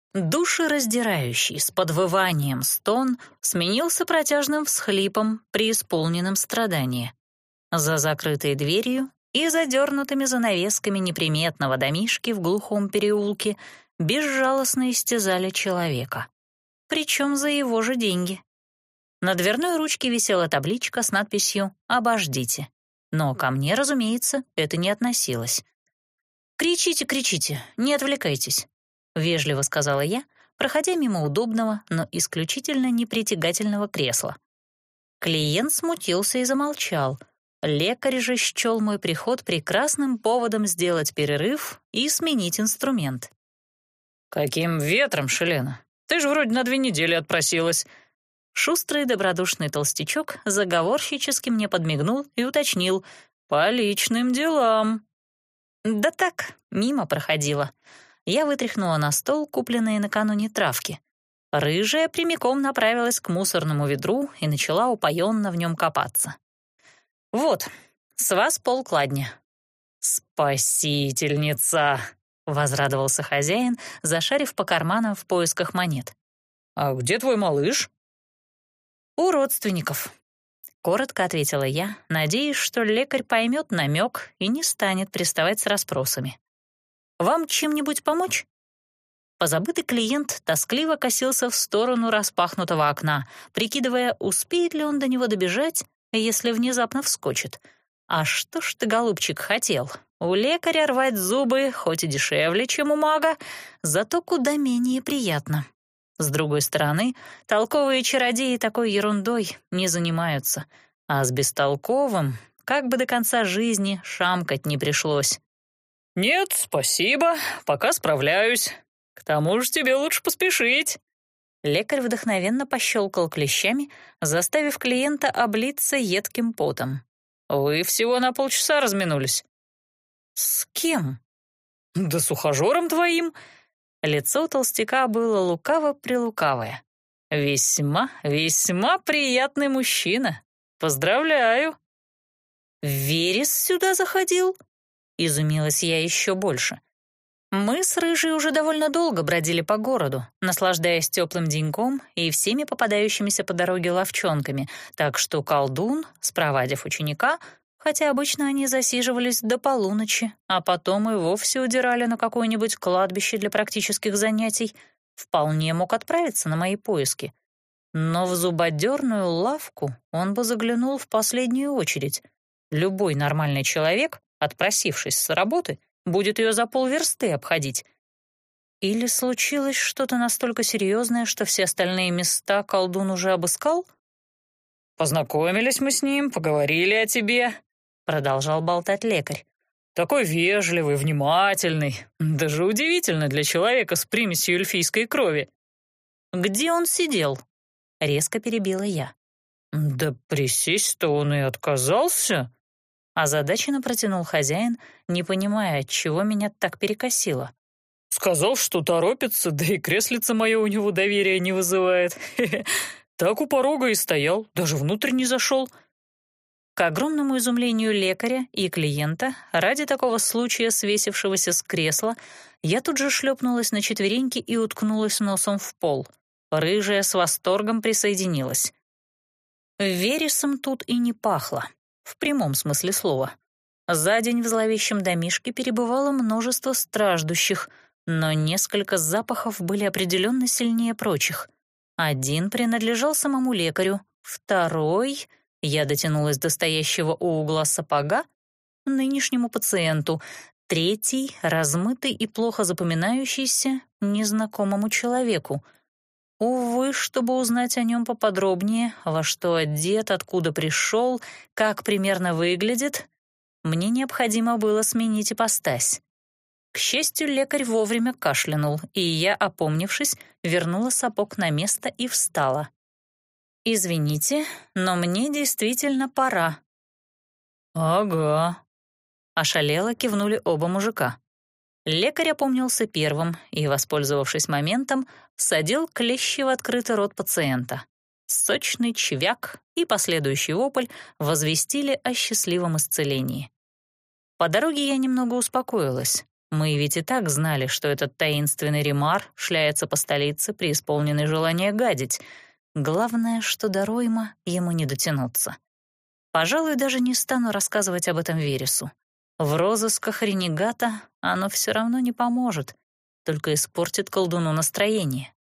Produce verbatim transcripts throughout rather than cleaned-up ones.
Душераздирающий с подвыванием стон сменился протяжным всхлипом, преисполненным страдания. За закрытой дверью и задернутыми занавесками неприметного домишки в глухом переулке безжалостно истязали человека. Причем за его же деньги. На дверной ручке висела табличка с надписью «Обождите». Но ко мне, разумеется, это не относилось. «Кричите, кричите, не отвлекайтесь», — вежливо сказала я, проходя мимо удобного, но исключительно непритягательного кресла. Клиент смутился и замолчал. Лекарь же счел мой приход прекрасным поводом сделать перерыв и сменить инструмент. «Каким ветром, Шелена? Ты же вроде на две недели отпросилась». Шустрый добродушный толстячок заговорщически мне подмигнул и уточнил: «По личным делам». Да так, мимо проходила. Я вытряхнула на стол купленные накануне травки. Рыжая прямиком направилась к мусорному ведру и начала упоенно в нем копаться. «Вот, с вас полкладня». «Спасительница!» — возрадовался хозяин, зашарив по карманам в поисках монет. «А где твой малыш?» «У родственников», — коротко ответила я, надеясь, что лекарь поймет намек и не станет приставать с расспросами. «Вам чем-нибудь помочь?» Позабытый клиент тоскливо косился в сторону распахнутого окна, прикидывая, успеет ли он до него добежать, если внезапно вскочит. «А что ж ты, голубчик, хотел? У лекаря рвать зубы, хоть и дешевле, чем у мага, зато куда менее приятно. С другой стороны, толковые чародеи такой ерундой не занимаются, а с бестолковым как бы до конца жизни шамкать не пришлось». «Нет, спасибо, пока справляюсь. К тому же тебе лучше поспешить». Лекарь вдохновенно пощелкал клещами, заставив клиента облиться едким потом. «Вы всего на полчаса разминулись». «С кем?» «Да с ухажером твоим». Лицо толстяка было лукаво-прилукавое. «Весьма, весьма приятный мужчина. Поздравляю». «Верес сюда заходил?» — изумилась я еще больше. Мы с Рыжей уже довольно долго бродили по городу, наслаждаясь теплым деньком и всеми попадающимися по дороге ловчонками, так что колдун, спровадив ученика, хотя обычно они засиживались до полуночи, а потом и вовсе удирали на какое-нибудь кладбище для практических занятий, вполне мог отправиться на мои поиски. Но в зубодерную лавку он бы заглянул в последнюю очередь. Любой нормальный человек, отпросившись с работы, будет ее за полверсты обходить. Или случилось что-то настолько серьезное, что все остальные места колдун уже обыскал? «Познакомились мы с ним, поговорили о тебе», — продолжал болтать лекарь. «Такой вежливый, внимательный. Даже удивительно для человека с примесью эльфийской крови». «Где он сидел?» — резко перебила я. «Да присесть-то он и отказался», — озадаченно протянул хозяин, не понимая, отчего меня так перекосило. «Сказал, что торопится, да и креслице мое у него доверия не вызывает. Так у порога и стоял, даже внутрь не зашел». К огромному изумлению лекаря и клиента, ради такого случая свесившегося с кресла, я тут же шлепнулась на четвереньки и уткнулась носом в пол. Рыжая с восторгом присоединилась. Вересом тут и не пахло, в прямом смысле слова. За день в зловещем домишке перебывало множество страждущих, но несколько запахов были определенно сильнее прочих. Один принадлежал самому лекарю, второй... Я дотянулась до стоящего у угла сапога, нынешнему пациенту, третий, размытый и плохо запоминающийся, незнакомому человеку. Увы, чтобы узнать о нем поподробнее, во что одет, откуда пришел, как примерно выглядит, мне необходимо было сменить ипостась. К счастью, лекарь вовремя кашлянул, и я, опомнившись, вернула сапог на место и встала. «Извините, но мне действительно пора». «Ага», — ошалело кивнули оба мужика. Лекарь опомнился первым и, воспользовавшись моментом, всадил клещи в открытый рот пациента. Сочный чвяк и последующий вопль возвестили о счастливом исцелении. По дороге я немного успокоилась. Мы ведь и так знали, что этот таинственный Ремар шляется по столице, преисполненный желания гадить. Главное, что до Ройма ему не дотянуться. Пожалуй, даже не стану рассказывать об этом Вересу. В розысках ренегата оно все равно не поможет, только испортит колдуну настроение.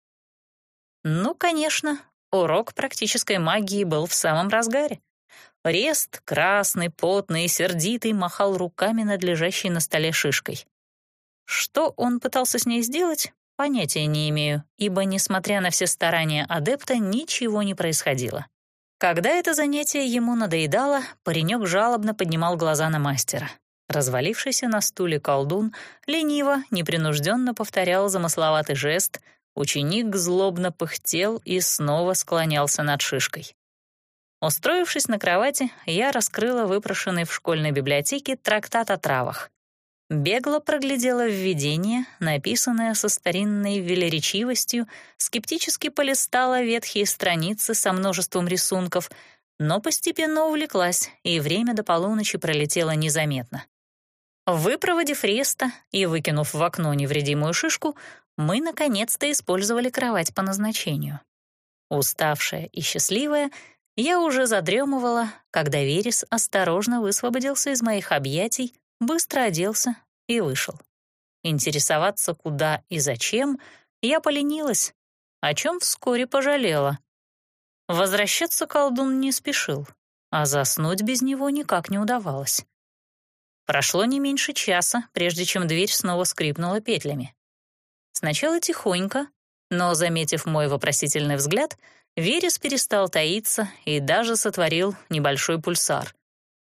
Ну, конечно, урок практической магии был в самом разгаре. Рест, красный, потный и сердитый, махал руками над лежащей на столе шишкой. Что он пытался с ней сделать, понятия не имею, ибо, несмотря на все старания адепта, ничего не происходило. Когда это занятие ему надоедало, паренек жалобно поднимал глаза на мастера. Развалившийся на стуле колдун лениво, непринужденно повторял замысловатый жест, ученик злобно пыхтел и снова склонялся над шишкой. Устроившись на кровати, я раскрыла выпрошенный в школьной библиотеке трактат о травах. Бегло проглядела введение, написанное со старинной велеречивостью, скептически полистала ветхие страницы со множеством рисунков, но постепенно увлеклась, и время до полуночи пролетело незаметно. Выпроводив Реста и выкинув в окно невредимую шишку, мы наконец-то использовали кровать по назначению. Уставшая и счастливая, я уже задремывала, когда Верес осторожно высвободился из моих объятий, быстро оделся и вышел. Интересоваться, куда и зачем, я поленилась, о чем вскоре пожалела. Возвращаться колдун не спешил, а заснуть без него никак не удавалось. Прошло не меньше часа, прежде чем дверь снова скрипнула петлями. Сначала тихонько, но, заметив мой вопросительный взгляд, Верес перестал таиться и даже сотворил небольшой пульсар.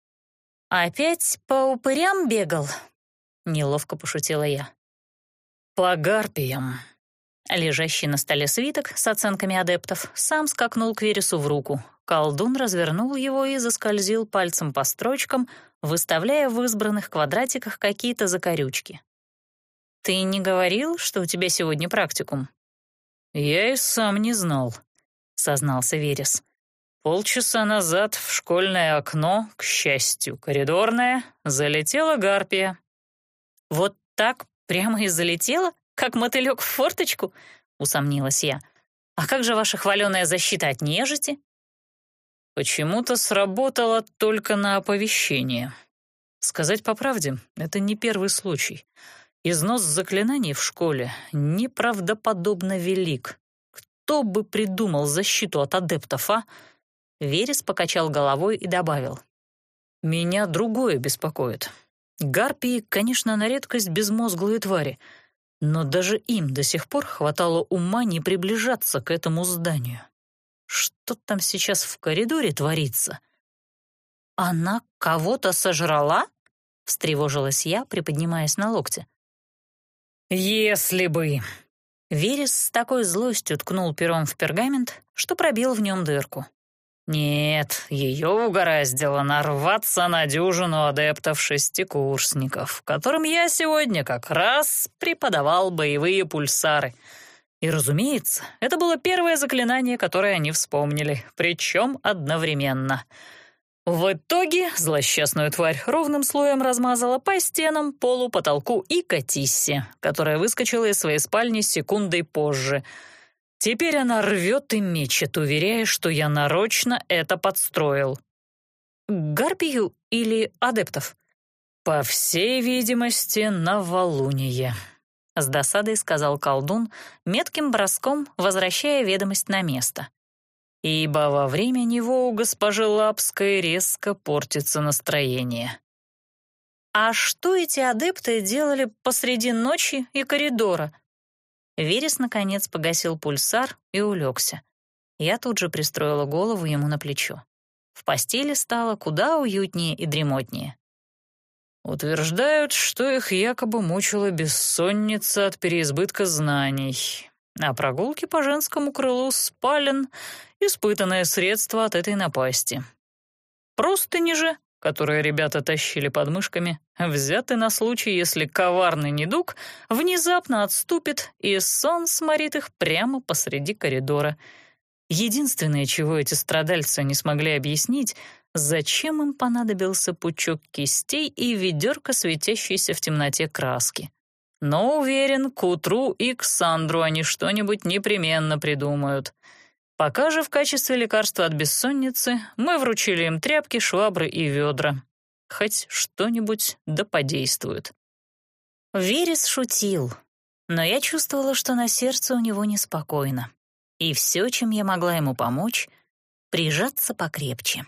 «Опять по упырям бегал?» — неловко пошутила я. «По гарпиям». Лежащий на столе свиток с оценками адептов сам скакнул к Вересу в руку. Колдун развернул его и заскользил пальцем по строчкам, выставляя в избранных квадратиках какие-то закорючки. «Ты не говорил, что у тебя сегодня практикум?» «Я и сам не знал», — сознался Верес. «Полчаса назад в школьное окно, к счастью, коридорное, залетела гарпия». «Вот так прямо и залетела, как мотылёк в форточку?» — усомнилась я. «А как же ваша хваленая защита от нежити?» «Почему-то сработало только на оповещение. Сказать по правде, это не первый случай. Износ заклинаний в школе неправдоподобно велик. Кто бы придумал защиту от адептов, а?» Верес покачал головой и добавил. «Меня другое беспокоит. Гарпии, конечно, на редкость безмозглые твари, но даже им до сих пор хватало ума не приближаться к этому зданию. Что там сейчас в коридоре творится?» «Она кого-то сожрала?» — встревожилась я, приподнимаясь на локте. «Если бы...» Верес с такой злостью ткнул пером в пергамент, что пробил в нем дырку. «Нет, ее угораздило нарваться на дюжину адептов-шестикурсников, которым я сегодня как раз преподавал боевые пульсары. И, разумеется, это было первое заклинание, которое они вспомнили, причем одновременно. В итоге злосчастную тварь ровным слоем размазала по стенам, полу, потолку и Катиссе, которая выскочила из своей спальни секундой позже. Теперь она рвет и мечет, уверяя, что я нарочно это подстроил». «Гарпию или адептов?» «По всей видимости, новолуние», — с досадой сказал колдун, метким броском возвращая ведомость на место. «Ибо во время него у госпожи Лапской резко портится настроение». «А что эти адепты делали посреди ночи и коридора?» Верес, наконец, погасил пульсар и улегся. Я тут же пристроила голову ему на плечо. В постели стало куда уютнее и дремотнее. «Утверждают, что их якобы мучила бессонница от переизбытка знаний, а прогулки по женскому крылу спален — испытанное средство от этой напасти. Простыни же, которые ребята тащили под мышками, взяты на случай, если коварный недуг внезапно отступит, и сон сморит их прямо посреди коридора. Единственное, чего эти страдальцы не смогли объяснить, Зачем им понадобился пучок кистей и ведерко светящейся в темноте краски? Но уверен, к утру и к Сандру они что-нибудь непременно придумают. Пока же в качестве лекарства от бессонницы мы вручили им тряпки, швабры и ведра. Хоть что-нибудь да подействует. Верес шутил, но я чувствовала, что на сердце у него неспокойно. И все, чем я могла ему помочь, прижаться покрепче.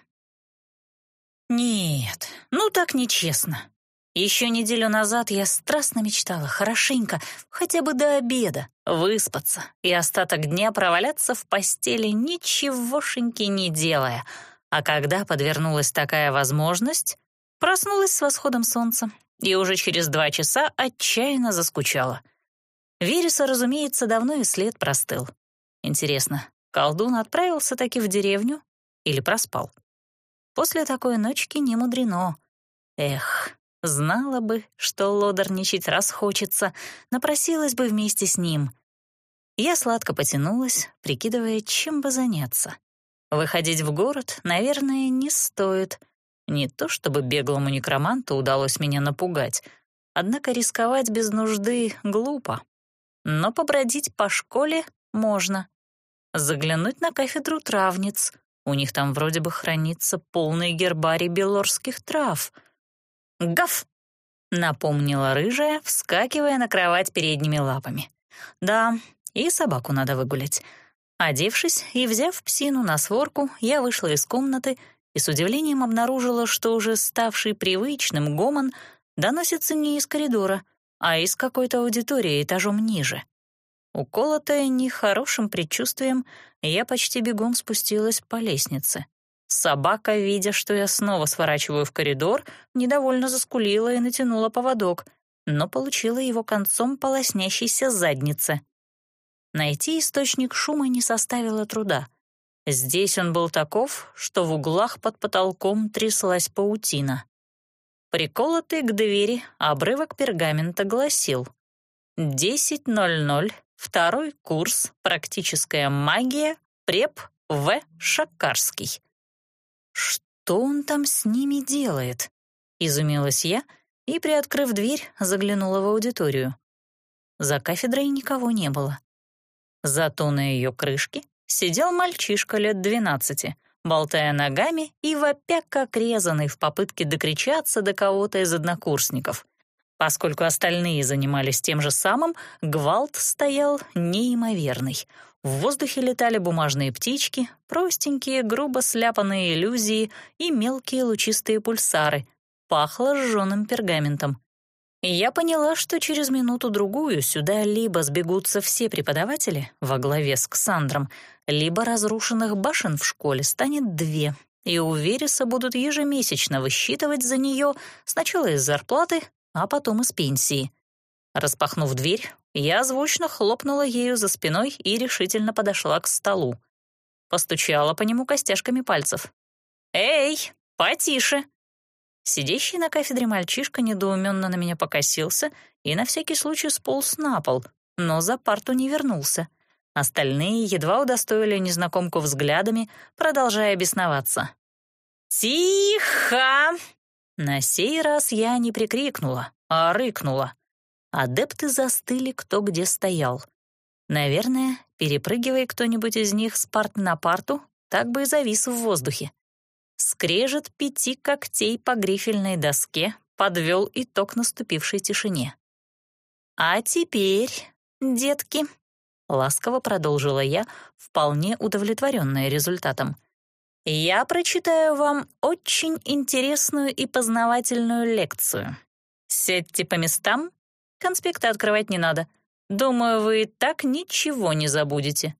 Нет, ну так нечестно. Еще неделю назад я страстно мечтала хорошенько, хотя бы до обеда, выспаться и остаток дня проваляться в постели, ничегошеньки не делая. А когда подвернулась такая возможность, проснулась с восходом солнца и уже через два часа отчаянно заскучала. Вереса, разумеется, давно и след простыл. Интересно, колдун отправился таки в деревню или проспал? После такой ночки не мудрено. Эх, знала бы, что лодорничать расхочется, напросилась бы вместе с ним. Я сладко потянулась, прикидывая, чем бы заняться. Выходить в город, наверное, не стоит. Не то чтобы беглому некроманту удалось меня напугать, однако рисковать без нужды глупо. Но побродить по школе можно. Заглянуть на кафедру травниц. У них там вроде бы хранится полный гербарий белорских трав. «Гав!» — напомнила рыжая, вскакивая на кровать передними лапами. «Да, и собаку надо выгулять». Одевшись и взяв псину на сворку, я вышла из комнаты и с удивлением обнаружила, что уже ставший привычным гомон доносится не из коридора, а из какой-то аудитории этажом ниже. Уколотая нехорошим предчувствием, я почти бегом спустилась по лестнице. Собака, видя, что я снова сворачиваю в коридор, недовольно заскулила и натянула поводок, но получила его концом по лоснящейся заднице. Найти источник шума не составило труда. Здесь он был таков, что в углах под потолком тряслась паутина. Приколотый к двери обрывок пергамента гласил: «десять ноль ноль. Второй курс «Практическая магия», преп В. Шакарский». «Что он там с ними делает?» — изумилась я и, приоткрыв дверь, заглянула в аудиторию. За кафедрой никого не было. Зато на ее крышке сидел мальчишка лет двенадцати, болтая ногами и вопя как резаный в попытке докричаться до кого-то из однокурсников. Поскольку остальные занимались тем же самым, гвалт стоял неимоверный. В воздухе летали бумажные птички, простенькие, грубо сляпанные иллюзии и мелкие лучистые пульсары. Пахло сжёным пергаментом. И я поняла, что через минуту-другую сюда либо сбегутся все преподаватели во главе с Ксандром, либо разрушенных башен в школе станет две, и у Вереса будут ежемесячно высчитывать за нее сначала из зарплаты, а потом из пенсии. Распахнув дверь, я звучно хлопнула ею за спиной и решительно подошла к столу. Постучала по нему костяшками пальцев. «Эй, потише!» Сидящий на кафедре мальчишка недоуменно на меня покосился и на всякий случай сполз на пол, но за парту не вернулся. Остальные едва удостоили незнакомку взглядами, продолжая бесноваться. «Тихо!» На сей раз я не прикрикнула, а рыкнула. Адепты застыли кто где стоял. Наверное, перепрыгивая кто-нибудь из них с парты на парту, так бы и завис в воздухе. Скрежет пяти когтей по грифельной доске подвел итог наступившей тишине. «А теперь, детки», — ласково продолжила я, вполне удовлетворенная результатом, «я прочитаю вам очень интересную и познавательную лекцию. Сядьте по местам, конспекты открывать не надо. Думаю, вы и так ничего не забудете».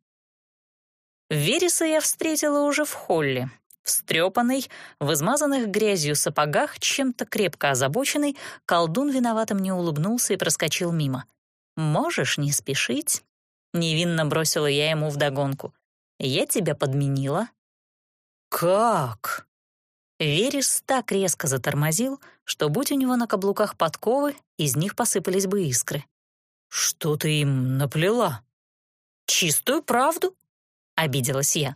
Вереса я встретила уже в холле. Встрепанный, в измазанных грязью сапогах, чем-то крепко озабоченный, колдун виновато мне улыбнулся и проскочил мимо. «Можешь не спешить?» — невинно бросила я ему вдогонку. «Я тебя подменила». «Как?» Верес так резко затормозил, что, будь у него на каблуках подковы, из них посыпались бы искры. «Что ты им наплела?» «Чистую правду», — обиделась я.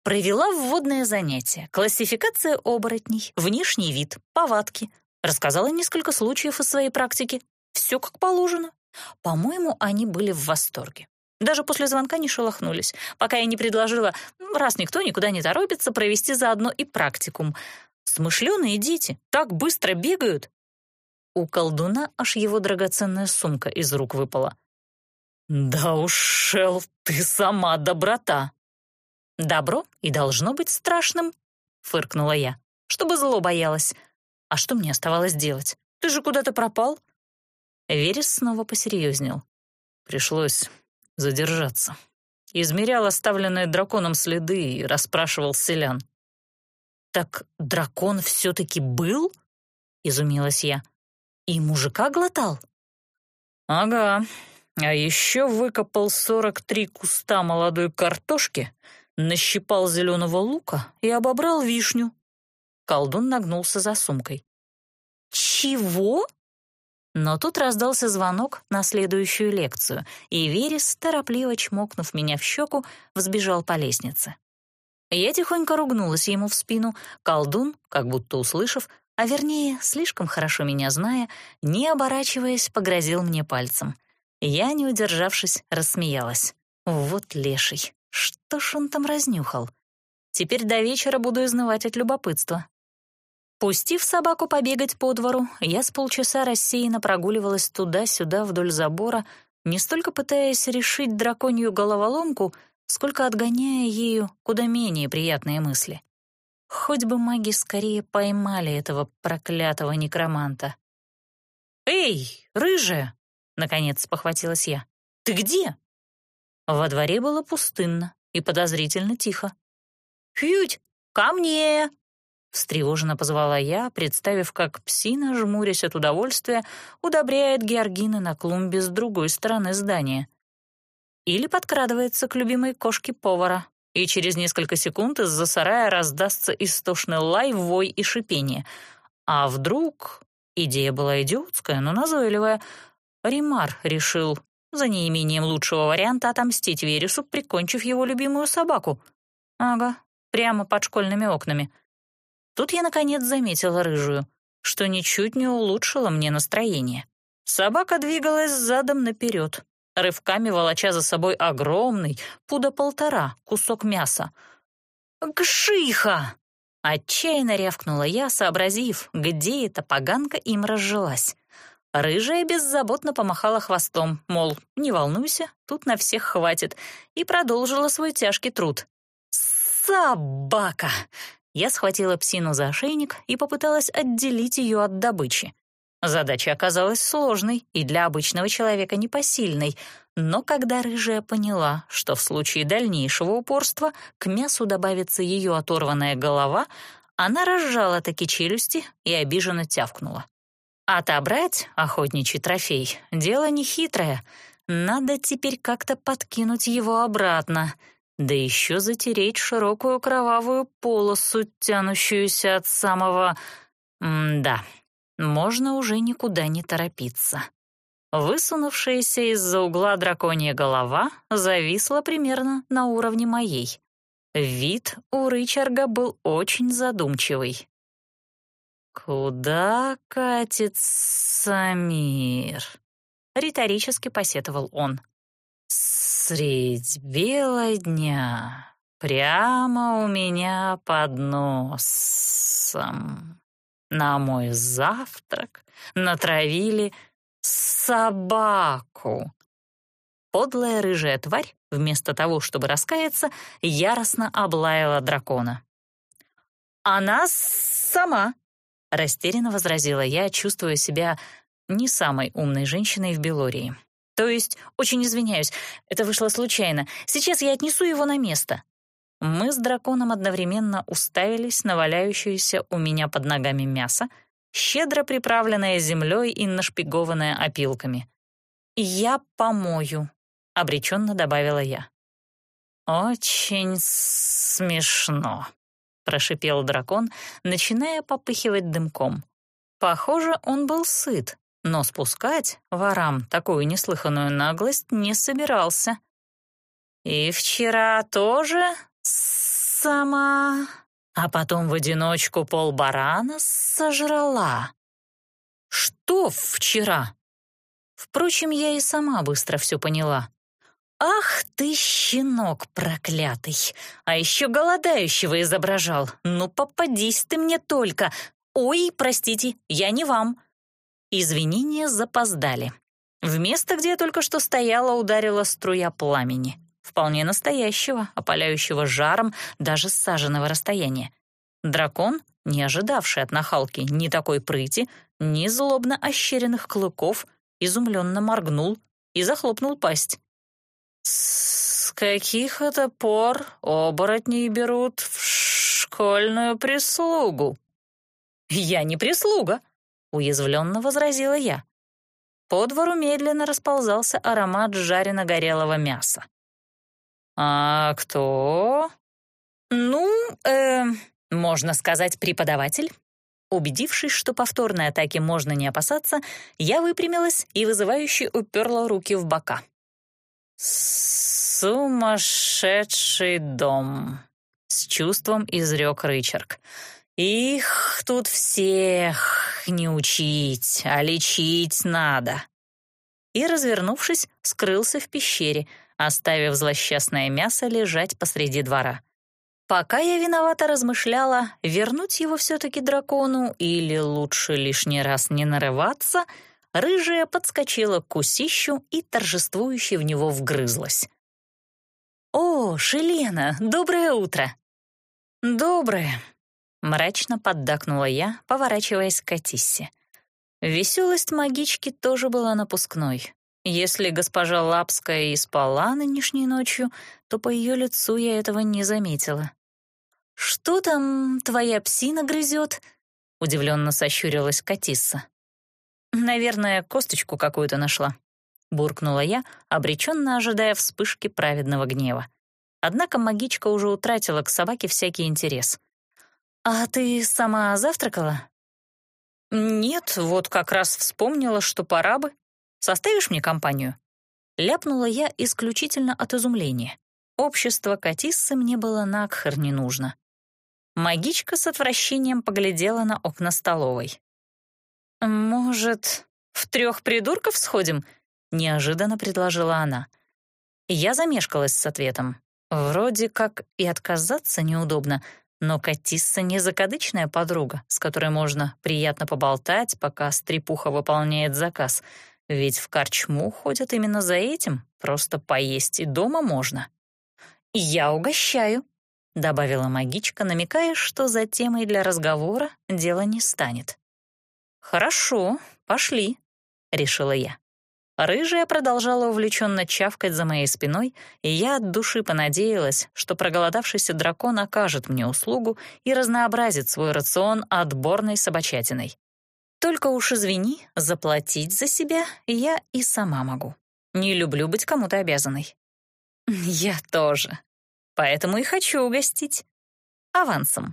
Провела вводное занятие, классификация оборотней, внешний вид, повадки. Рассказала несколько случаев из своей практики. Все как положено. По-моему, они были в восторге. Даже после звонка не шелохнулись, пока я не предложила, раз никто никуда не торопится, провести заодно и практикум. Смышленые дети так быстро бегают. У колдуна аж его драгоценная сумка из рук выпала. «Да уж, Шел, ты сама доброта!» «Добро и должно быть страшным», — фыркнула я, чтобы зло боялась. «А что мне оставалось делать? Ты же куда-то пропал?» Верес снова посерьезнел. Пришлось задержаться. Измерял оставленные драконом следы и расспрашивал селян. «Так дракон все-таки был?» — изумилась я. «И мужика глотал?» «Ага, а еще выкопал сорок три куста молодой картошки, нащипал зеленого лука и обобрал вишню». Колдун нагнулся за сумкой. «Чего?» Но тут раздался звонок на следующую лекцию, и Верес, торопливо чмокнув меня в щеку, взбежал по лестнице. Я тихонько ругнулась ему в спину. Колдун, как будто услышав, а вернее, слишком хорошо меня зная, не оборачиваясь, погрозил мне пальцем. Я, не удержавшись, рассмеялась. Вот леший, что ж он там разнюхал? Теперь до вечера буду изнывать от любопытства. Пустив собаку побегать по двору, я с полчаса рассеянно прогуливалась туда-сюда вдоль забора, не столько пытаясь решить драконью головоломку, сколько отгоняя ею куда менее приятные мысли. Хоть бы маги скорее поймали этого проклятого некроманта. «Эй, рыжая!» — наконец спохватилась я. «Ты где?» Во дворе было пустынно и подозрительно тихо. «Фють, ко мне!» — встревоженно позвала я, представив, как псина, жмурясь от удовольствия, удобряет георгины на клумбе с другой стороны здания. Или подкрадывается к любимой кошке повара, и через несколько секунд из-за сарая раздастся истошный лай, вой и шипение. А вдруг... Идея была идиотская, но назойливая. Римар решил, за неимением лучшего варианта, отомстить Вересу, прикончив его любимую собаку. Ага, прямо под школьными окнами. Тут я, наконец, заметила рыжую, что ничуть не улучшило мне настроение. Собака двигалась задом наперед, рывками волоча за собой огромный, пуда полтора, кусок мяса. «Гшиха!» — отчаянно рявкнула я, сообразив, где эта поганка им разжилась. Рыжая беззаботно помахала хвостом, мол, не волнуйся, тут на всех хватит, и продолжила свой тяжкий труд. «Собака!» Я схватила псину за ошейник и попыталась отделить ее от добычи. Задача оказалась сложной и для обычного человека непосильной, но когда рыжая поняла, что в случае дальнейшего упорства к мясу добавится ее оторванная голова, она разжала таки челюсти и обиженно тявкнула. Отобрать охотничий трофей — дело нехитрое. Надо теперь как-то подкинуть его обратно, да еще затереть широкую кровавую полосу, тянущуюся от самого... М-да, можно уже никуда не торопиться. Высунувшаяся из-за угла драконья голова зависла примерно на уровне моей. Вид у рычарга был очень задумчивый. «Куда катится мир?» — риторически посетовал он. «Средь бела дня, прямо у меня под носом. На мой завтрак натравили собаку». Подлая рыжая тварь, вместо того, чтобы раскаяться, яростно облаяла дракона. «Она сама», — растерянно возразила я, чувствуя себя не самой умной женщиной в Белории. «То есть, очень извиняюсь, это вышло случайно. Сейчас я отнесу его на место». Мы с драконом одновременно уставились на валяющееся у меня под ногами мясо, щедро приправленное землей и нашпигованное опилками. «Я помою», — обреченно добавила я. «Очень смешно», — прошипел дракон, начиная попыхивать дымком. Похоже, он был сыт, но спускать ворам такую неслыханную наглость не собирался. «И вчера тоже сама, а потом в одиночку полбарана сожрала. Что вчера? Впрочем, я и сама быстро все поняла. Ах ты, щенок проклятый! А еще голодающего изображал. Ну, попадись ты мне только. Ой, простите, я не вам. Извинения запоздали. В место, где я только что стояла, ударила струя пламени. Вполне настоящего, опаляющего жаром даже с саженного расстояния. Дракон, не ожидавший от нахалки ни такой прыти, ни злобно ощеренных клыков, изумленно моргнул и захлопнул пасть. «С каких это пор оборотней берут в школьную прислугу?» «Я не прислуга», — уязвленно возразила я. По двору медленно расползался аромат жарено-горелого мяса. «А кто?» «Ну, э, можно сказать, преподаватель». Убедившись, что повторной атаки можно не опасаться, я выпрямилась и вызывающе уперла руки в бока. «Сумасшедший дом», — с чувством изрек Рычард. «Их тут всех не учить, а лечить надо». И, развернувшись, скрылся в пещере, оставив злосчастное мясо лежать посреди двора. Пока я виновато размышляла, вернуть его все-таки дракону или лучше лишний раз не нарываться, рыжая подскочила к кусищу и торжествующе в него вгрызлась. «О, Шелена, доброе утро!» «Доброе!» — мрачно поддакнула я, поворачиваясь к Катиссе. Веселость магички тоже была напускной. Если госпожа Лапская и спала нынешней ночью, то по ее лицу я этого не заметила. «Что там твоя псина грызет?» — удивленно сощурилась Катисса. «Наверное, косточку какую-то нашла», — буркнула я, обреченно ожидая вспышки праведного гнева. Однако магичка уже утратила к собаке всякий интерес. «А ты сама завтракала?» «Нет, вот как раз вспомнила, что пора бы. Составишь мне компанию?» Ляпнула я исключительно от изумления. Общество Катиссы мне было накхер не нужно. Магичка с отвращением поглядела на окна столовой. «Может, в трех придурков сходим?» — неожиданно предложила она. Я замешкалась с ответом. Вроде как и отказаться неудобно, но Катисса не закадычная подруга, с которой можно приятно поболтать, пока стрепуха выполняет заказ. Ведь в корчму ходят именно за этим, просто поесть и дома можно. «Я угощаю», — добавила магичка, намекая, что за темой для разговора дело не станет. «Хорошо, пошли», — решила я. Рыжая продолжала увлеченно чавкать за моей спиной, и я от души понадеялась, что проголодавшийся дракон окажет мне услугу и разнообразит свой рацион отборной собачатиной. Только уж извини, заплатить за себя я и сама могу. Не люблю быть кому-то обязанной. Я тоже. Поэтому и хочу угостить. Авансом.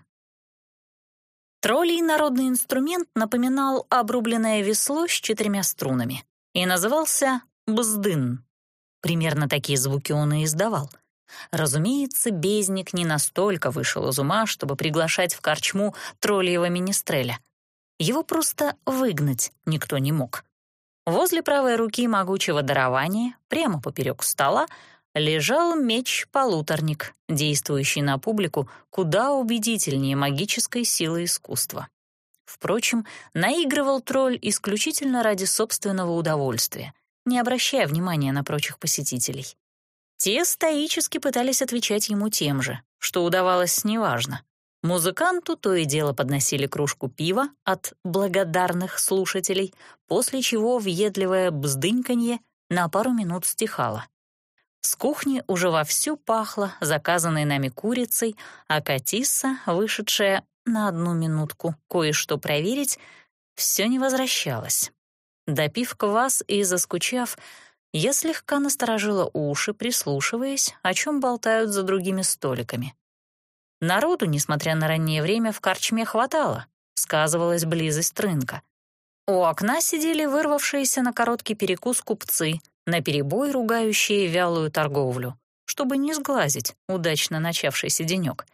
Троллей народный инструмент напоминал обрубленное весло с четырьмя струнами и назывался бздын. Примерно такие звуки он и издавал. Разумеется, бездник не настолько вышел из ума, чтобы приглашать в корчму тролльего министреля. Его просто выгнать никто не мог. Возле правой руки могучего дарования, прямо поперек стола, лежал меч-полуторник, действующий на публику куда убедительнее магической силы искусства. Впрочем, наигрывал тролль исключительно ради собственного удовольствия, не обращая внимания на прочих посетителей. Те стоически пытались отвечать ему тем же, что удавалось неважно. Музыканту то и дело подносили кружку пива от благодарных слушателей, после чего въедливое бздыньканье на пару минут стихало. С кухни уже вовсю пахло заказанной нами курицей, а Катисса, вышедшая на одну минутку кое-что проверить, все не возвращалась. Допив квас и заскучав, я слегка насторожила уши, прислушиваясь, о чем болтают за другими столиками. Народу, несмотря на раннее время, в корчме хватало, сказывалась близость рынка. У окна сидели вырвавшиеся на короткий перекус купцы, наперебой ругающие вялую торговлю, чтобы не сглазить удачно начавшийся денек.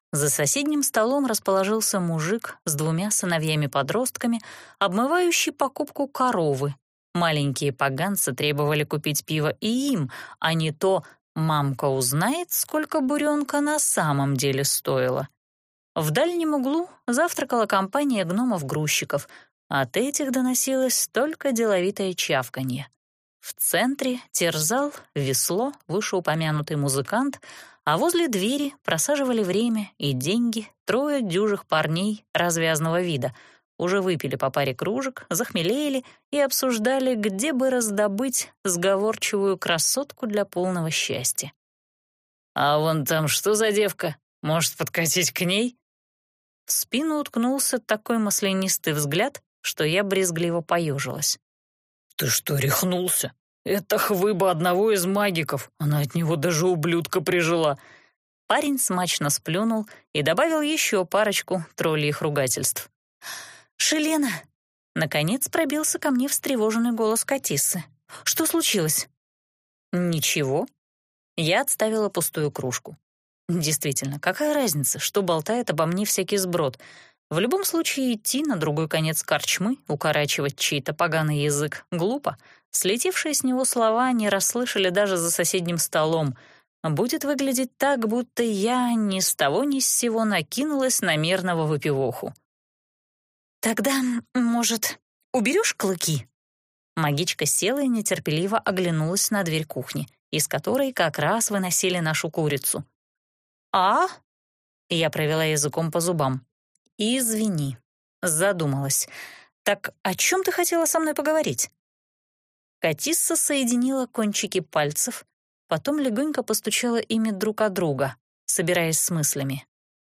За соседним столом расположился мужик с двумя сыновьями-подростками, обмывающий покупку коровы. Маленькие поганцы требовали купить пиво и им, а не то «мамка узнает, сколько буренка на самом деле стоила». В дальнем углу завтракала компания гномов-грузчиков. От этих доносилось только деловитое чавканье. В центре терзал весло вышеупомянутый музыкант, а возле двери просаживали время и деньги трое дюжих парней развязного вида. Уже выпили по паре кружек, захмелели и обсуждали, где бы раздобыть сговорчивую красотку для полного счастья. «А вон там что за девка? Может, подкатить к ней?» В спину уткнулся такой маслянистый взгляд, что я брезгливо поежилась. «Ты что, рехнулся? Это хвыба одного из магиков. Она от него даже ублюдка прижила». Парень смачно сплюнул и добавил еще парочку тролльих ругательств. «Шелена!» Наконец пробился ко мне встревоженный голос Катиссы. «Что случилось?» «Ничего». Я отставила пустую кружку. Действительно, какая разница, что болтает обо мне всякий сброд? В любом случае идти на другой конец корчмы, укорачивать чей-то поганый язык глупо. Слетевшие с него слова не расслышали даже за соседним столом. Будет выглядеть так, будто я ни с того ни с сего накинулась на мирного выпивоху. «Тогда, может, уберешь клыки?» Магичка села и нетерпеливо оглянулась на дверь кухни, из которой как раз выносили нашу курицу. «А?» — я провела языком по зубам. «Извини», — задумалась. «Так о чем ты хотела со мной поговорить?» Катисса соединила кончики пальцев, потом легонько постучала ими друг от друга, собираясь с мыслями.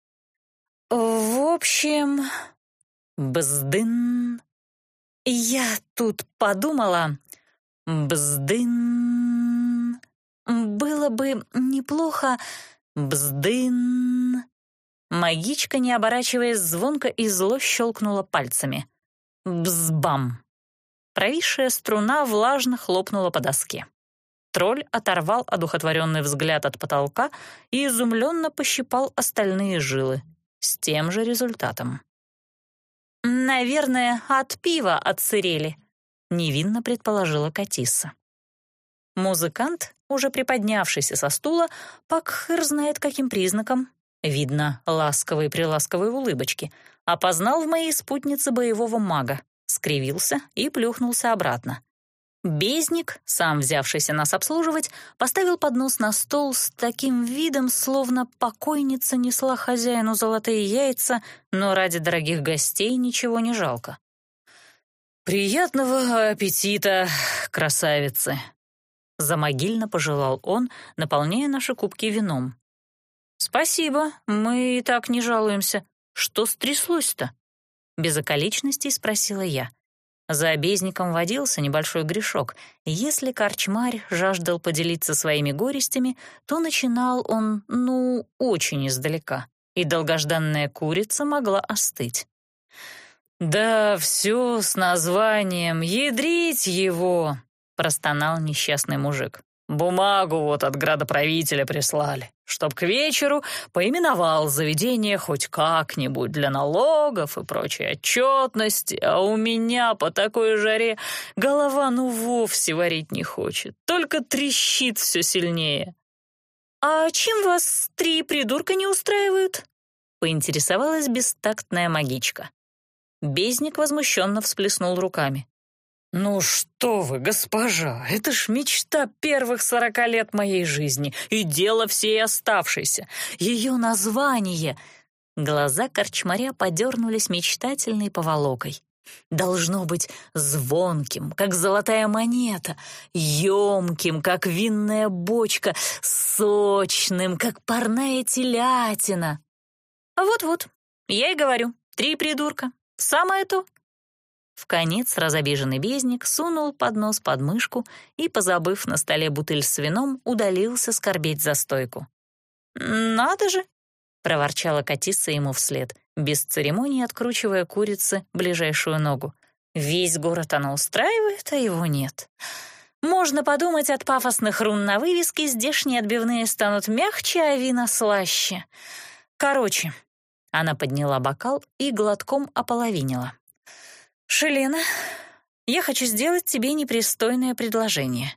«В общем...» Бздын. Я тут подумала. Бздын. Было бы неплохо. Бздын. Магичка, не оборачиваясь, звонко и зло щелкнула пальцами. Бзбам. Провисшая струна влажно хлопнула по доске. Тролль оторвал одухотворенный взгляд от потолка и изумленно пощипал остальные жилы. С тем же результатом. «Наверное, от пива отсырели», — невинно предположила Катисса. Музыкант, уже приподнявшийся со стула, пакхыр знает каким признаком, видно, ласковые-приласковые улыбочки, опознал в моей спутнице боевого мага, скривился и плюхнулся обратно. Безник, сам взявшийся нас обслуживать, поставил поднос на стол с таким видом, словно покойница несла хозяину золотые яйца, но ради дорогих гостей ничего не жалко. «Приятного аппетита, красавицы!» — замогильно пожелал он, наполняя наши кубки вином. «Спасибо, мы и так не жалуемся. Что стряслось-то?» Без околичностей спросила я. За обезником водился небольшой грешок. Если корчмарь жаждал поделиться своими горестями, то начинал он, ну, очень издалека, и долгожданная курица могла остыть. «Да все с названием, ядрить его!» — простонал несчастный мужик. «Бумагу вот от градоправителя прислали, чтоб к вечеру поименовал заведение хоть как-нибудь для налогов и прочей отчетности, а у меня по такой жаре голова ну вовсе варить не хочет, только трещит все сильнее». «А чем вас три придурка не устраивают?» — поинтересовалась бестактная магичка. Безник возмущенно всплеснул руками. «Ну что вы, госпожа, это ж мечта первых сорока лет моей жизни и дело всей оставшейся. Ее название...» Глаза корчмаря подернулись мечтательной поволокой. «Должно быть звонким, как золотая монета, емким, как винная бочка, сочным, как парная телятина». «Вот-вот, я и говорю, три придурка, самое то». Вконец разобиженный безник сунул поднос под мышку и, позабыв на столе бутыль с вином, удалился скорбеть за стойку. «Надо же!» — проворчала Катисса ему вслед, без церемонии откручивая курице ближайшую ногу. «Весь город она устраивает, а его нет. Можно подумать, от пафосных рун на вывеске здешние отбивные станут мягче, а вина слаще. Короче, она подняла бокал и глотком ополовинила. «Шелена, я хочу сделать тебе непристойное предложение».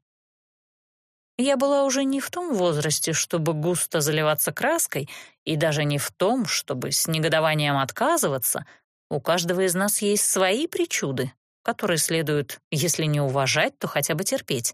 Я была уже не в том возрасте, чтобы густо заливаться краской, и даже не в том, чтобы с негодованием отказываться. У каждого из нас есть свои причуды, которые следует, если не уважать, то хотя бы терпеть.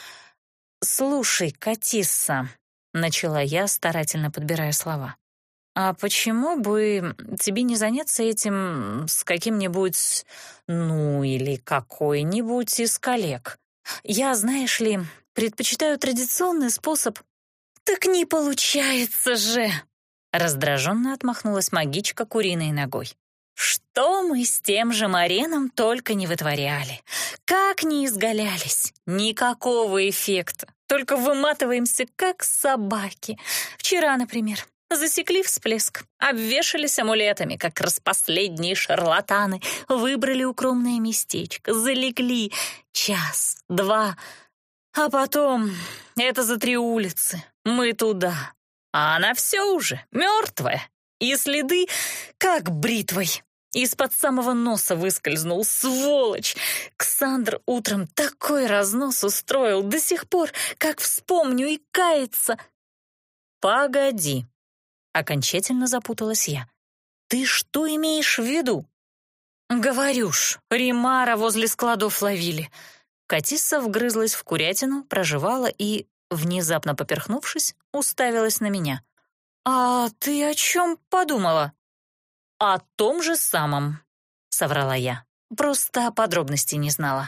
«Слушай, Катисса», — начала я, старательно подбирая слова, «а почему бы тебе не заняться этим с каким-нибудь, ну, или какой-нибудь из коллег? Я, знаешь ли, предпочитаю традиционный способ». «Так не получается же!» — раздраженно отмахнулась магичка куриной ногой. «Что мы с тем же Мареном только не вытворяли, как не изгалялись, никакого эффекта, только выматываемся, как собаки. Вчера, например, засекли всплеск, обвешались амулетами, как распоследние шарлатаны, выбрали укромное местечко, залегли час, два, а потом это за три улицы, мы туда, а она все уже мертвая, и следы как бритвой. Из-под самого носа выскользнул, сволочь! Ксандр утром такой разнос устроил, до сих пор, как вспомню, и кается». «Погоди», — окончательно запуталась я. «Ты что имеешь в виду?» «Говорю ж, Римара возле складов ловили». Катисса вгрызлась в курятину, прожевала и, внезапно поперхнувшись, уставилась на меня. «А ты о чем подумала?» «О том же самом», — соврала я. «Просто подробностей не знала».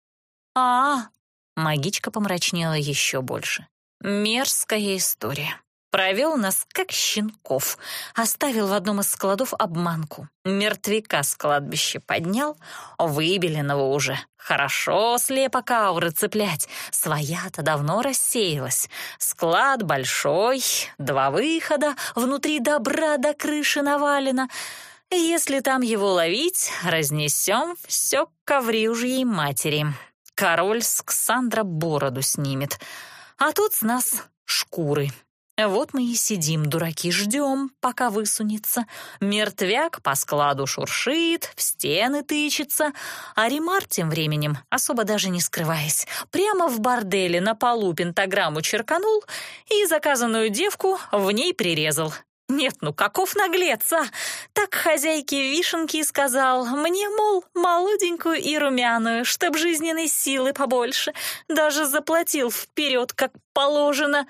«А-а», — магичка помрачнела еще больше. «Мерзкая история. Провел нас, как щенков. Оставил в одном из складов обманку. Мертвяка с кладбища поднял, выбеленного уже. Хорошо слепок ауры цеплять. Своя-то давно рассеялась. Склад большой, два выхода, внутри добра до крыши навалено. Если там его ловить, разнесем все к коврюжьей матери. Король с Ксандра бороду снимет. А тут с нас шкуры. Вот мы и сидим, дураки, ждем, пока высунется. Мертвяк по складу шуршит, в стены тычется, а Римар тем временем, особо даже не скрываясь, прямо в борделе на полу пентаграмму черканул и заказанную девку в ней прирезал. Нет, ну каков наглец, а! Так хозяйке вишенки сказал, мне, мол, молоденькую и румяную, чтоб жизненной силы побольше, даже заплатил вперед, как положено.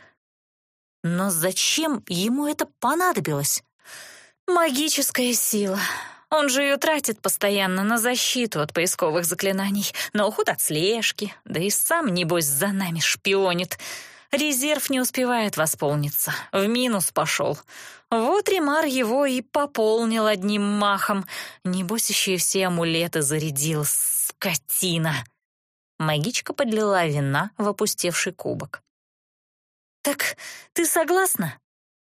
Но зачем ему это понадобилось? Магическая сила. Он же ее тратит постоянно на защиту от поисковых заклинаний, на уход от слежки, да и сам, небось, за нами шпионит. Резерв не успевает восполниться, в минус пошел. Вот Римар его и пополнил одним махом. Небось, еще и все амулеты зарядил, скотина. Магичка подлила вина в опустевший кубок. «Так ты согласна?»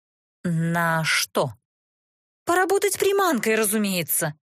«На что?» «Поработать приманкой, разумеется».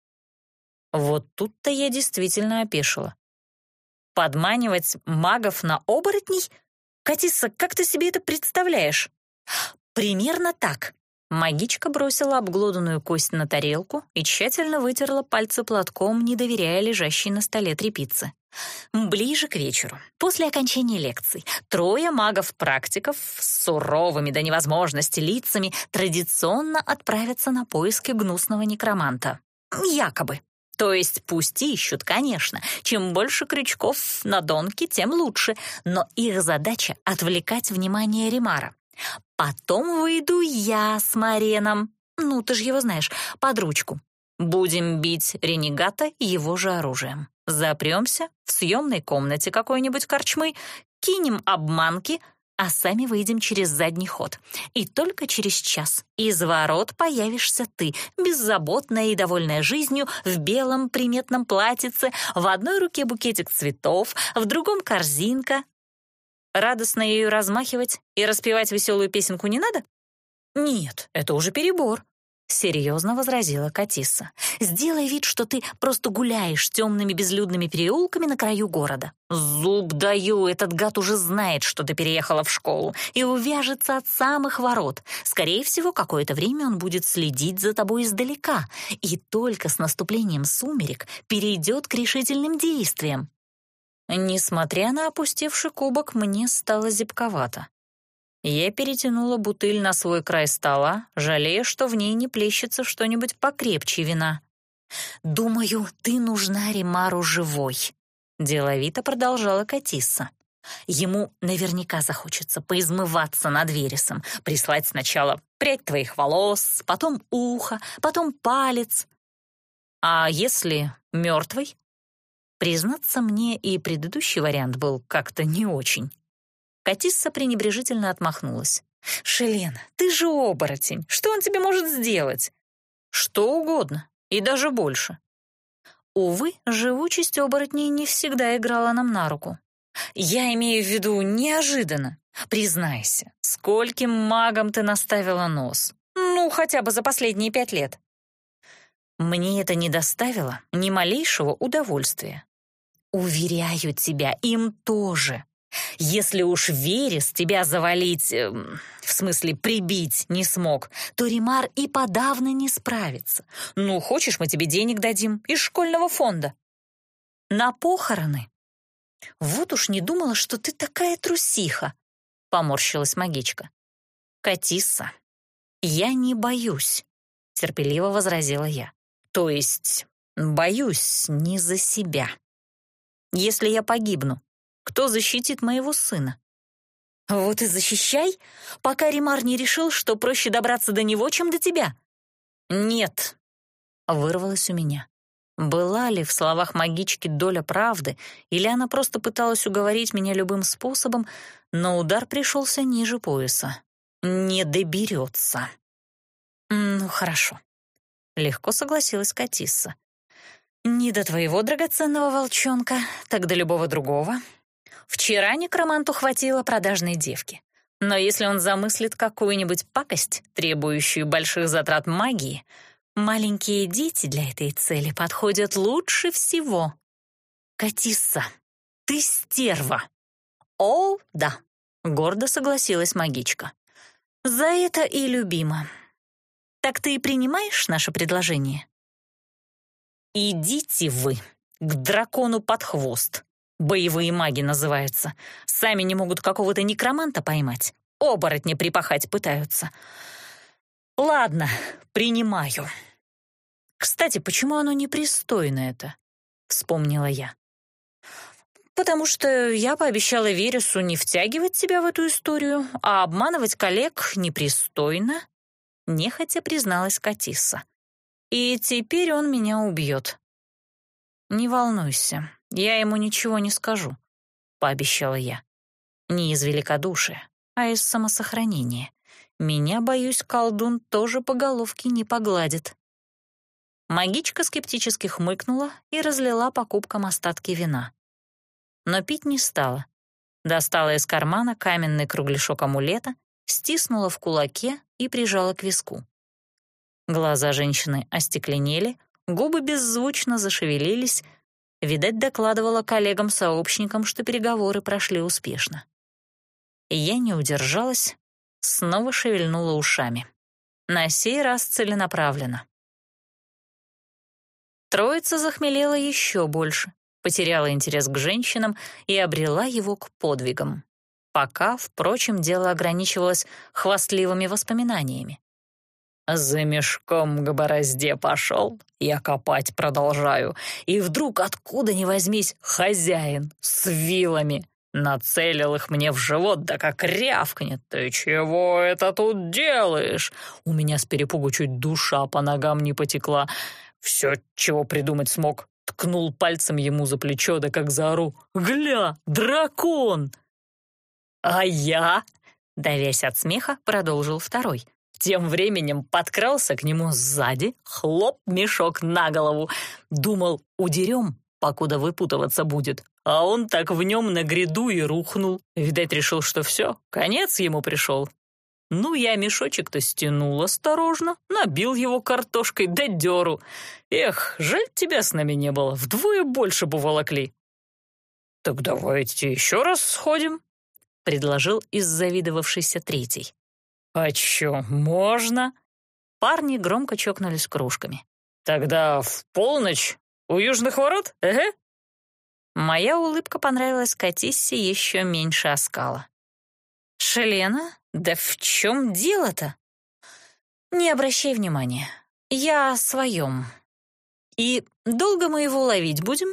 Вот тут-то я действительно опешила. «Подманивать магов на оборотней? Катисса, как ты себе это представляешь?» «Примерно так». Магичка бросила обглоданную кость на тарелку и тщательно вытерла пальцы платком, не доверяя лежащей на столе тряпице. Ближе к вечеру, после окончания лекций, трое магов-практиков с суровыми до невозможности лицами традиционно отправятся на поиски гнусного некроманта. Якобы. То есть пусть ищут, конечно. Чем больше крючков на донке, тем лучше. Но их задача — отвлекать внимание Римара. Потом выйду я с Мареном, ну, ты же его знаешь, под ручку. Будем бить ренегата его же оружием. Запремся в съемной комнате какой-нибудь корчмы, кинем обманки, а сами выйдем через задний ход. И только через час из ворот появишься ты, беззаботная и довольная жизнью, в белом приметном платьице, в одной руке букетик цветов, в другом корзинка. Радостно ею размахивать и распевать веселую песенку не надо? Нет, это уже перебор. серьезно возразила Катисса. «Сделай вид, что ты просто гуляешь темными безлюдными переулками на краю города. Зуб даю, этот гад уже знает, что ты переехала в школу, и увяжется от самых ворот. Скорее всего, какое-то время он будет следить за тобой издалека, и только с наступлением сумерек перейдет к решительным действиям». Несмотря на опустевший кубок, мне стало зябковато. Я перетянула бутыль на свой край стола, жалея, что в ней не плещется что-нибудь покрепче вина. «Думаю, ты нужна Ремару живой», — деловито продолжала Катисса. «Ему наверняка захочется поизмываться над Вересом, прислать сначала прядь твоих волос, потом ухо, потом палец. А если мертвый? Признаться, мне и предыдущий вариант был как-то не очень». Катисса пренебрежительно отмахнулась. «Шелен, ты же оборотень. Что он тебе может сделать?» «Что угодно, и даже больше». Увы, живучесть оборотней не всегда играла нам на руку. «Я имею в виду неожиданно. Признайся, скольким магам ты наставила нос? Ну, хотя бы за последние пять лет». Мне это не доставило ни малейшего удовольствия. «Уверяю тебя, им тоже. Если уж Верес тебя завалить, э, в смысле прибить не смог, то Ремар и подавно не справится. Ну, хочешь, мы тебе денег дадим из школьного фонда?» «На похороны?» «Вот уж не думала, что ты такая трусиха», — поморщилась магичка. «Катисса, я не боюсь», — терпеливо возразила я. «То есть боюсь не за себя. Если я погибну, кто защитит моего сына?» «Вот и защищай, пока Ремар не решил, что проще добраться до него, чем до тебя». «Нет», — вырвалось у меня. Была ли в словах магички доля правды, или она просто пыталась уговорить меня любым способом, но удар пришелся ниже пояса. «Не доберется». «Ну, хорошо», — легко согласилась Катисса. «Не до твоего драгоценного волчонка, так до любого другого. Вчера некроманту хватило продажной девки. Но если он замыслит какую-нибудь пакость, требующую больших затрат магии, маленькие дети для этой цели подходят лучше всего. Катисса, ты стерва». «О, да», — гордо согласилась магичка. «За это и любима. Так ты и принимаешь наше предложение?» «Идите вы к дракону под хвост. Боевые маги называются. Сами не могут какого-то некроманта поймать. Оборотни припахать пытаются. Ладно, принимаю. Кстати, почему оно непристойно это?» — вспомнила я. «Потому что я пообещала Вересу не втягивать тебя в эту историю, а обманывать коллег непристойно», — нехотя призналась Катисса. «И теперь он меня убьет». «Не волнуйся, я ему ничего не скажу», — пообещала я. Не из великодушия, а из самосохранения. Меня, боюсь, колдун тоже по головке не погладит. Магичка скептически хмыкнула и разлила по кубкам остатки вина. Но пить не стала. Достала из кармана каменный кругляшок амулета, стиснула в кулаке и прижала к виску. Глаза женщины остекленели, губы беззвучно зашевелились. Видать, докладывала коллегам-сообщникам, что переговоры прошли успешно. Я не удержалась, снова шевельнула ушами. На сей раз целенаправленно. Троица захмелела еще больше, потеряла интерес к женщинам и обрела его к подвигам. Пока, впрочем, дело ограничивалось хвастливыми воспоминаниями. «За мешком к борозде пошел, я копать продолжаю, и вдруг, откуда ни возьмись, хозяин с вилами. Нацелил их мне в живот, да как рявкнет. Ты чего это тут делаешь? У меня с перепугу чуть душа по ногам не потекла. Все, чего придумать смог, ткнул пальцем ему за плечо, да как заору: «Гля, дракон!» «А я?» — давясь от смеха, продолжил второй. Тем временем подкрался к нему сзади, хлоп, мешок на голову. Думал, удерем, покуда выпутываться будет. А он так в нем на гряду и рухнул. Видать, решил, что все, конец ему пришел. Ну, я мешочек-то стянул осторожно, набил его картошкой да дёру. Эх, жаль, тебя с нами не было, вдвое больше бы волокли. «Так давайте еще раз сходим», — предложил иззавидовавшийся третий. «А чё, можно?» Парни громко чокнулись кружками. «Тогда в полночь у южных ворот, эге?» Моя улыбка понравилась Катиссе еще меньше оскала. «Шелена, да в чем дело-то?» «Не обращай внимания, я о своем. И долго мы его ловить будем?»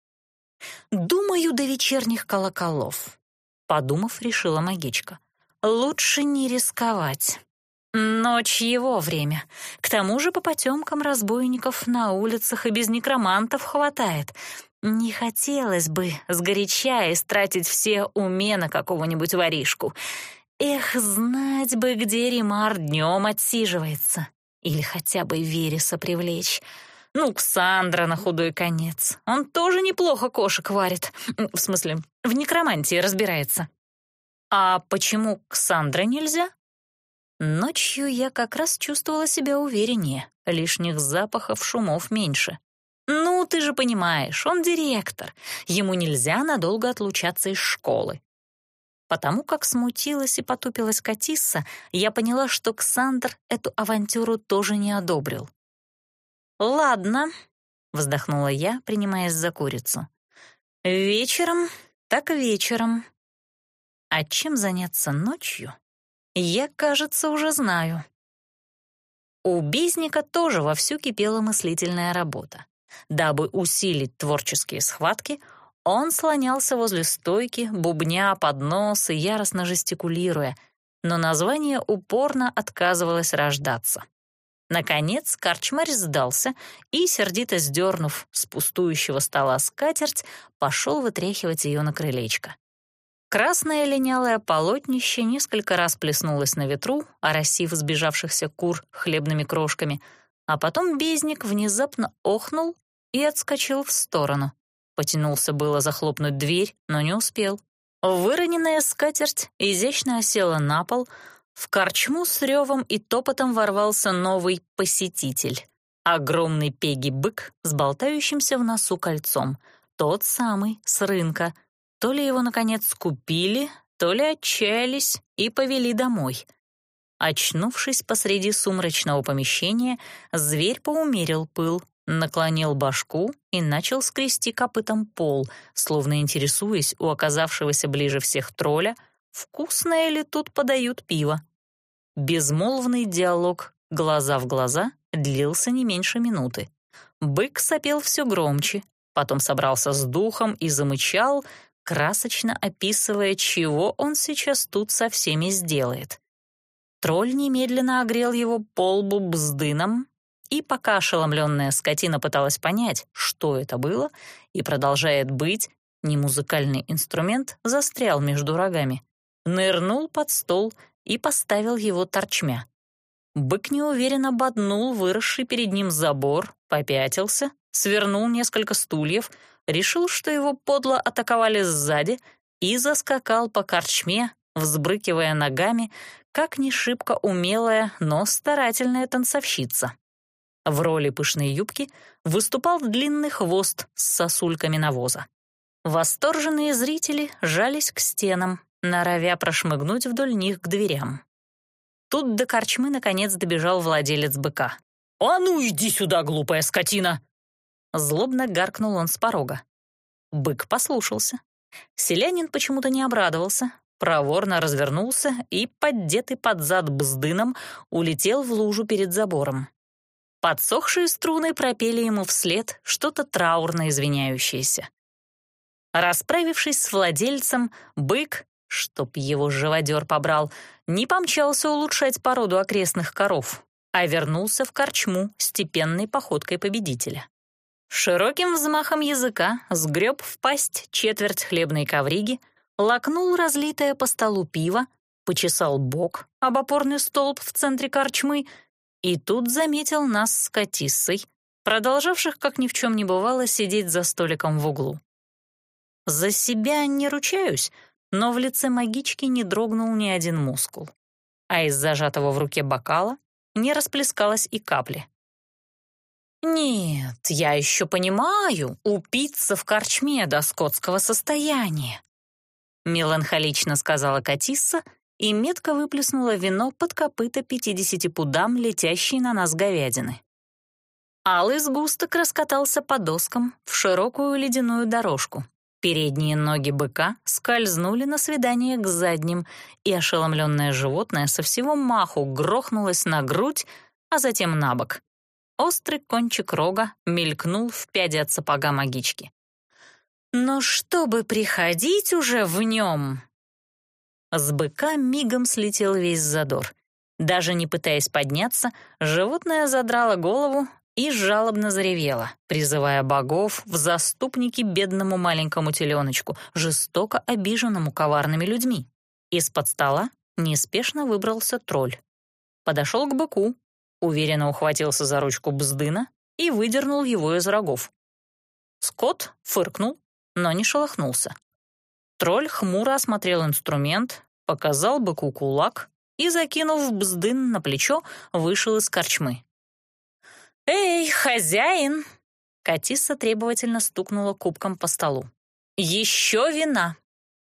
«Думаю, до вечерних колоколов», — подумав, решила магичка. «Лучше не рисковать. Ночь его время. К тому же по потемкам разбойников на улицах и без некромантов хватает. Не хотелось бы сгоряча истратить все уме на какого-нибудь воришку. Эх, знать бы, где Римар днем отсиживается. Или хотя бы Вереса привлечь. Ну, Ксандра на худой конец. Он тоже неплохо кошек варит. В смысле, в некромантии разбирается. А почему Ксандра нельзя? Ночью я как раз чувствовала себя увереннее. Лишних запахов, шумов меньше. Ну, ты же понимаешь, он директор. Ему нельзя надолго отлучаться из школы. Потому как смутилась и потупилась Катисса, я поняла, что Ксандр эту авантюру тоже не одобрил. «Ладно», — вздохнула я, принимаясь за курицу. «Вечером, так вечером. А чем заняться ночью, я, кажется, уже знаю». У Безника тоже вовсю кипела мыслительная работа. Дабы усилить творческие схватки, он слонялся возле стойки, бубня под нос и яростно жестикулируя, но название упорно отказывалось рождаться. Наконец корчмарь сдался и, сердито сдернув с пустующего стола скатерть, пошел вытряхивать ее на крылечко. Красное линялое полотнище несколько раз плеснулось на ветру, оросив сбежавшихся кур хлебными крошками, а потом Безник внезапно охнул и отскочил в сторону. Потянулся было захлопнуть дверь, но не успел. Выроненная скатерть изящно осела на пол. В корчму с ревом и топотом ворвался новый посетитель. Огромный пеги-бык с болтающимся в носу кольцом. Тот самый, с рынка. То ли его, наконец, скупили, то ли отчаялись и повели домой. Очнувшись посреди сумрачного помещения, зверь поумерил пыл, наклонил башку и начал скрести копытом пол, словно интересуясь у оказавшегося ближе всех тролля, вкусное ли тут подают пиво. Безмолвный диалог глаза в глаза длился не меньше минуты. Бык сопел все громче, потом собрался с духом и замычал, красочно описывая, чего он сейчас тут со всеми сделает. Тролль немедленно огрел его по лбу бздыном, и пока ошеломленная скотина пыталась понять, что это было, и продолжает быть, немузыкальный инструмент застрял между рогами, нырнул под стол и поставил его торчмя. Бык неуверенно боднул выросший перед ним забор, попятился, свернул несколько стульев, решил, что его подло атаковали сзади, и заскакал по корчме, взбрыкивая ногами, как не шибко умелая, но старательная танцовщица. В роли пышной юбки выступал длинный хвост с сосульками навоза. Восторженные зрители жались к стенам, норовя прошмыгнуть вдоль них к дверям. Тут до корчмы наконец добежал владелец быка. «А ну иди сюда, глупая скотина!» Злобно гаркнул он с порога. Бык послушался. Селянин почему-то не обрадовался, проворно развернулся и, поддетый под зад бздыном, улетел в лужу перед забором. Подсохшие струны пропели ему вслед что-то траурно извиняющееся. Расправившись с владельцем, бык, чтоб его живодер побрал, не помчался улучшать породу окрестных коров, а вернулся в корчму степенной походкой победителя. Широким взмахом языка сгреб в пасть четверть хлебной ковриги, лакнул разлитое по столу пиво, почесал бок об опорный столб в центре корчмы и тут заметил нас с Катиссой, продолжавших, как ни в чем не бывало, сидеть за столиком в углу. За себя не ручаюсь, но в лице магички не дрогнул ни один мускул. а из зажатого в руке бокала не расплескалось и капли. «Нет, я еще понимаю, упиться в корчме до скотского состояния», меланхолично сказала Катисса и метко выплеснула вино под копыта пятидесяти пудам, летящей на нас говядины. Алый сгусток раскатался по доскам в широкую ледяную дорожку. Передние ноги быка скользнули на свидание к задним, и ошеломленное животное со всего маху грохнулось на грудь, а затем на бок. Острый кончик рога мелькнул в пяди от сапога магички. «Но чтобы приходить уже в нем!» С быка мигом слетел весь задор. Даже не пытаясь подняться, животное задрало голову и жалобно заревело, призывая богов в заступники бедному маленькому теленочку, жестоко обиженному коварными людьми. Из-под стола неспешно выбрался тролль. Подошел к быку, уверенно ухватился за ручку бздына и выдернул его из рогов. Скот фыркнул, но не шелохнулся. Тролль хмуро осмотрел инструмент, показал быку кулак и, закинув бздын на плечо, вышел из корчмы. «Эй, хозяин!» Катисса требовательно стукнула кубком по столу. «Еще вина!»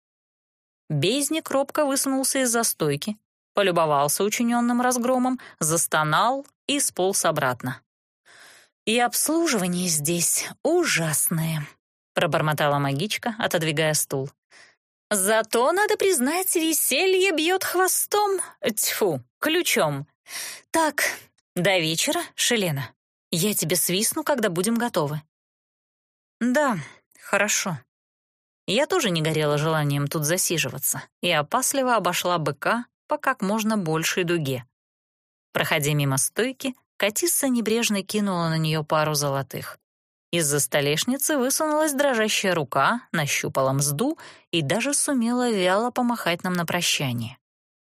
Бездник робко высунулся из-за стойки, полюбовался учиненным разгромом, застонал и сполз обратно. «И обслуживание здесь ужасное», — пробормотала магичка, отодвигая стул. «Зато, надо признать, веселье бьет хвостом, тьфу, ключом. Так, до вечера, Шелена. Я тебе свистну, когда будем готовы». «Да, хорошо». Я тоже не горела желанием тут засиживаться и опасливо обошла быка по как можно большей дуге. Проходя мимо стойки, Катисса небрежно кинула на нее пару золотых. Из-за столешницы высунулась дрожащая рука, нащупала мзду и даже сумела вяло помахать нам на прощание.